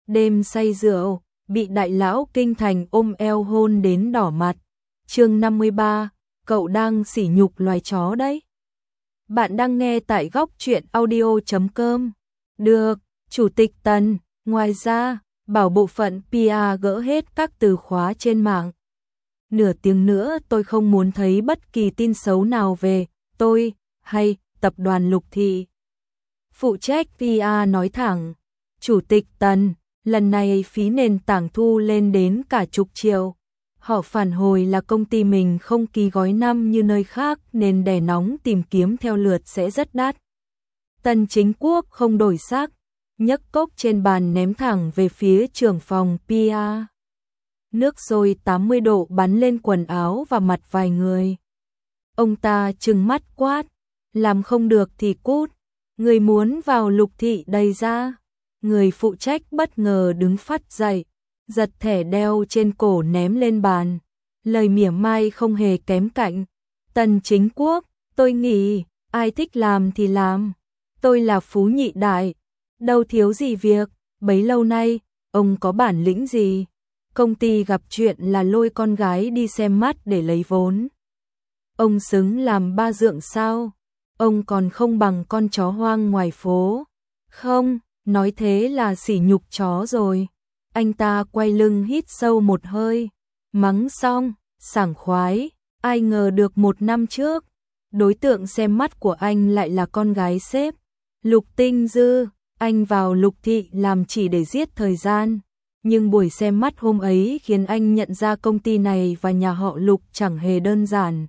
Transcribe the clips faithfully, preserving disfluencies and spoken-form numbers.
đêm say rượu, bị đại lão kinh thành ôm eo hôn đến đỏ mặt. Chương năm mươi ba, cậu đang sỉ nhục loài chó đấy. Bạn đang nghe tại góc truyện audio chấm com. Được, Chủ tịch Tần, ngoài ra, bảo bộ phận pê e gỡ hết các từ khóa trên mạng. Nửa tiếng nữa tôi không muốn thấy bất kỳ tin xấu nào về tôi hay tập đoàn Lục Thị. Phụ trách pê e nói thẳng, Chủ tịch Tần, lần này phí nền tảng thu lên đến cả chục triệu. Họ phản hồi là công ty mình không ký gói năm như nơi khác nên đè nóng tìm kiếm theo lượt sẽ rất đắt. Tần Chính Quốc không đổi sắc, nhấc cốc trên bàn ném thẳng về phía trưởng phòng pê e. Nước sôi tám mươi độ bắn lên quần áo và mặt vài người. Ông ta trừng mắt quát, làm không được thì cút, người muốn vào Lục Thị đầy ra. Người phụ trách bất ngờ đứng phắt dậy, giật thẻ đeo trên cổ ném lên bàn. Lời mỉa mai không hề kém cạnh. Tần Chính Quốc, tôi nghĩ, ai thích làm thì làm. Tôi là phú nhị đại, đâu thiếu gì việc, bấy lâu nay, ông có bản lĩnh gì? Công ty gặp chuyện là lôi con gái đi xem mắt để lấy vốn. Ông xứng làm ba dượng sao? Ông còn không bằng con chó hoang ngoài phố. Không, nói thế là sỉ nhục chó rồi. Anh ta quay lưng hít sâu một hơi, mắng xong, sảng khoái, ai ngờ được một năm trước, đối tượng xem mắt của anh lại là con gái sếp, Lục Tinh Dư. Anh vào Lục Thị làm chỉ để giết thời gian, nhưng buổi xem mắt hôm ấy khiến anh nhận ra công ty này và nhà họ Lục chẳng hề đơn giản.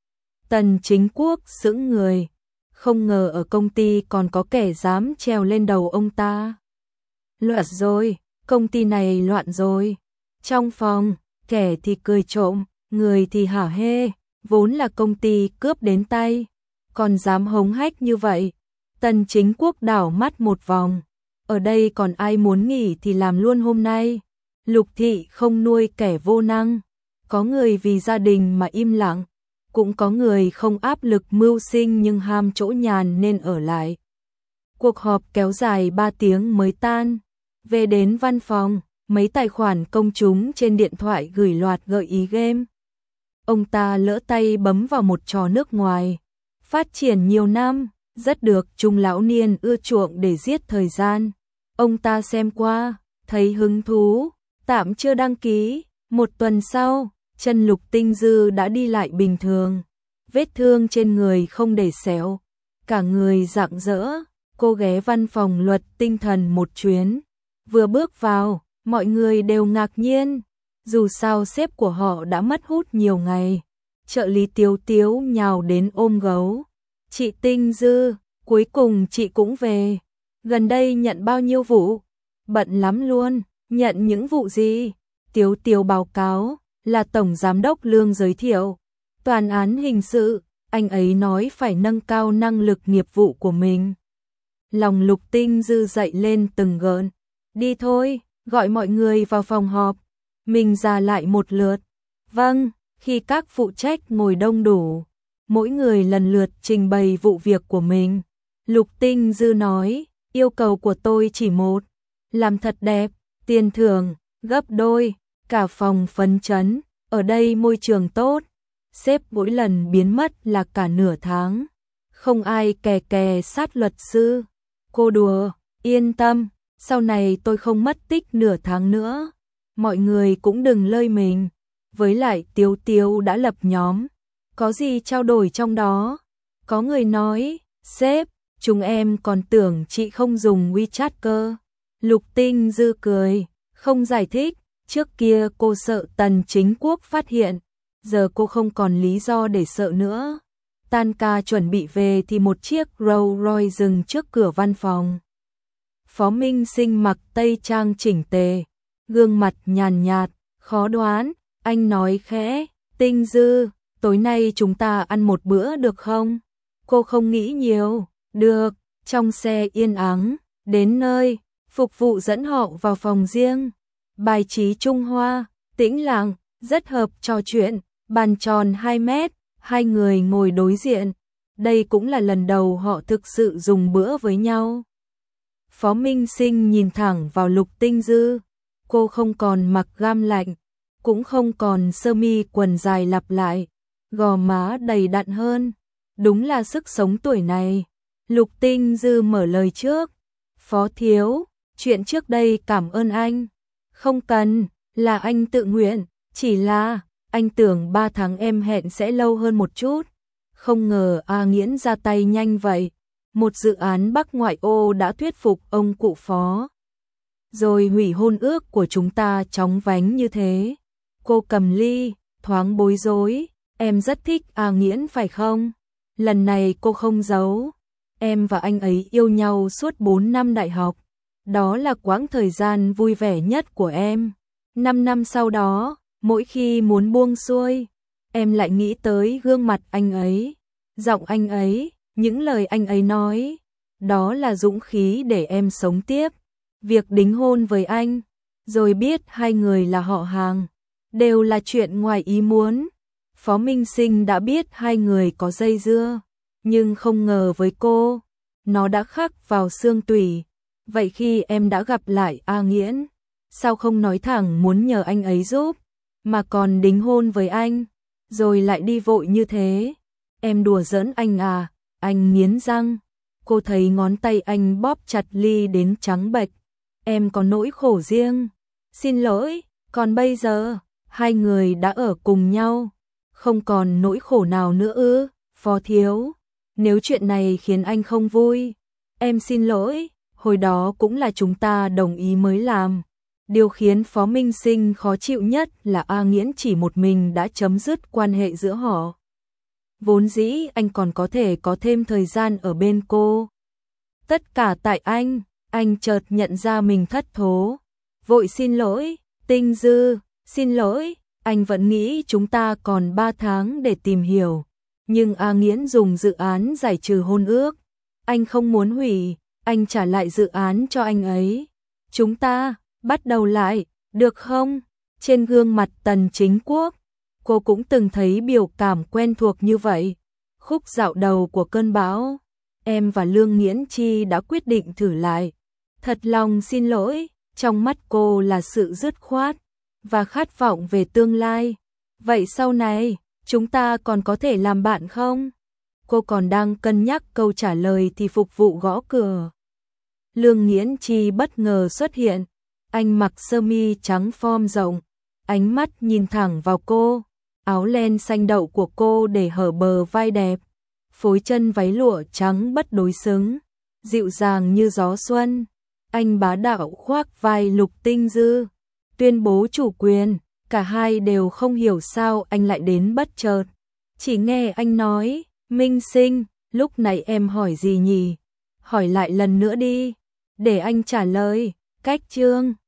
Tần Chính Quốc sững người, không ngờ ở công ty còn có kẻ dám trèo lên đầu ông ta. Loạn rồi, công ty này loạn rồi. Trong phòng, kẻ thì cười trộm, người thì hả hê, vốn là công ty cướp đến tay, còn dám hống hách như vậy. Tần Chính Quốc đảo mắt một vòng, ở đây còn ai muốn nghỉ thì làm luôn hôm nay. Lục Thị không nuôi kẻ vô năng, có người vì gia đình mà im lặng, cũng có người không áp lực mưu sinh nhưng ham chỗ nhàn nên ở lại. Cuộc họp kéo dài ba tiếng mới tan. Về đến văn phòng, mấy tài khoản công chúng trên điện thoại gửi loạt gợi ý game. Ông ta lỡ tay bấm vào một trò nước ngoài, phát triển nhiều năm, rất được trung lão niên ưa chuộng để giết thời gian. Ông ta xem qua, thấy hứng thú, tạm chưa đăng ký. Một tuần sau, chân Lục Tinh Dư đã đi lại bình thường, vết thương trên người không để sẹo, cả người rạng rỡ. Cô ghé văn phòng Luật Tinh Thần một chuyến. Vừa bước vào, mọi người đều ngạc nhiên, dù sao sếp của họ đã mất hút nhiều ngày. Trợ lý Tiếu Tiếu nhào đến ôm gấu. Chị Tinh Dư, cuối cùng chị cũng về. Gần đây nhận bao nhiêu vụ? Bận lắm luôn, nhận những vụ gì? Tiếu Tiếu báo cáo, là Tổng Giám đốc Lương giới thiệu. Toàn án hình sự, anh ấy nói phải nâng cao năng lực nghiệp vụ của mình. Lòng Lục Tinh Dư dậy lên từng gợn. Đi thôi, gọi mọi người vào phòng họp. Mình ra lại một lượt. Vâng, khi các phụ trách ngồi đông đủ, mỗi người lần lượt trình bày vụ việc của mình. Lục Tinh Dư nói, yêu cầu của tôi chỉ một, làm thật đẹp, tiền thưởng gấp đôi, cả phòng phấn chấn, ở đây môi trường tốt. Sếp mỗi lần biến mất là cả nửa tháng, không ai kè kè sát luật sư. Cô đùa, yên tâm, sau này tôi không mất tích nửa tháng nữa. Mọi người cũng đừng lơi mình. Với lại Tiếu Tiếu đã lập nhóm, có gì trao đổi trong đó? Có người nói, sếp, chúng em còn tưởng chị không dùng WeChat cơ. Lục Tinh Dư cười, không giải thích, trước kia cô sợ Tần Chính Quốc phát hiện, giờ cô không còn lý do để sợ nữa. Tan ca chuẩn bị về thì một chiếc Rolls Royce dừng trước cửa văn phòng. Phó Minh Sinh mặc tây trang chỉnh tề, gương mặt nhàn nhạt, khó đoán. Anh nói khẽ, Tinh Dư, tối nay chúng ta ăn một bữa được không? Cô không nghĩ nhiều. Được. Trong xe yên ắng, đến nơi, phục vụ dẫn họ vào phòng riêng. Bài trí Trung Hoa, tĩnh lặng, rất hợp trò chuyện, bàn tròn hai mét, hai người ngồi đối diện. Đây cũng là lần đầu họ thực sự dùng bữa với nhau. Phó Minh Sinh nhìn thẳng vào Lục Tinh Dư, cô không còn mặc gam lạnh, cũng không còn sơ mi quần dài lặp lại, gò má đầy đặn hơn, đúng là sức sống tuổi này. Lục Tinh Dư mở lời trước, Phó thiếu, chuyện trước đây cảm ơn anh. Không cần, là anh tự nguyện, chỉ là, anh tưởng ba tháng em hẹn sẽ lâu hơn một chút. Không ngờ A Nghiễn ra tay nhanh vậy. Một dự án Bắc ngoại ô đã thuyết phục ông cụ Phó. Rồi hủy hôn ước của chúng ta chóng vánh như thế. Cô cầm ly, thoáng bối rối, em rất thích A Nghiễn phải không? Lần này cô không giấu. Em và anh ấy yêu nhau suốt bốn năm đại học. Đó là quãng thời gian vui vẻ nhất của em. Năm năm sau đó, mỗi khi muốn buông xuôi, em lại nghĩ tới gương mặt anh ấy, giọng anh ấy, những lời anh ấy nói. Đó là dũng khí để em sống tiếp. Việc đính hôn với anh, rồi biết hai người là họ hàng, đều là chuyện ngoài ý muốn. Phó Minh Sinh đã biết hai người có dây dưa, nhưng không ngờ với cô, nó đã khắc vào xương tủy. Vậy khi em đã gặp lại A Nghiễn, sao không nói thẳng muốn nhờ anh ấy giúp, mà còn đính hôn với anh, rồi lại đi vội như thế? Em đùa giỡn anh à? Anh nghiến răng. Cô thấy ngón tay anh bóp chặt ly đến trắng bệch. Em có nỗi khổ riêng. Xin lỗi, còn bây giờ, hai người đã ở cùng nhau, không còn nỗi khổ nào nữa ư? Phó thiếu, nếu chuyện này khiến anh không vui, em xin lỗi, hồi đó cũng là chúng ta đồng ý mới làm. Điều khiến Phó Minh Sinh khó chịu nhất là A Nghiễn chỉ một mình đã chấm dứt quan hệ giữa họ. Vốn dĩ anh còn có thể có thêm thời gian ở bên cô. Tất cả tại anh, anh chợt nhận ra mình thất thố. Vội xin lỗi, Tinh Dư, xin lỗi, anh vẫn nghĩ chúng ta còn ba tháng để tìm hiểu. Nhưng A Nghiễn dùng dự án giải trừ hôn ước. Anh không muốn hủy, anh trả lại dự án cho anh ấy. Chúng ta, bắt đầu lại, được không? Trên gương mặt Tần Chính Quốc, cô cũng từng thấy biểu cảm quen thuộc như vậy. Khúc dạo đầu của cơn bão, em và Lương Nghiễn Chi đã quyết định thử lại. Thật lòng xin lỗi, trong mắt cô là sự dứt khoát và khát vọng về tương lai. Vậy sau này, chúng ta còn có thể làm bạn không? Cô còn đang cân nhắc câu trả lời thì phục vụ gõ cửa. Lương Nghiễn Chi bất ngờ xuất hiện. Anh mặc sơ mi trắng form rộng, ánh mắt nhìn thẳng vào cô. Áo len xanh đậu của cô để hở bờ vai đẹp, phối chân váy lụa trắng bất đối xứng, dịu dàng như gió xuân. Anh bá đạo khoác vai Lục Tinh Dư, tuyên bố chủ quyền. Cả hai đều không hiểu sao anh lại đến bất chợt. Chỉ nghe anh nói, Minh Sinh, lúc này em hỏi gì nhỉ? Hỏi lại lần nữa đi, để anh trả lời. Cách chương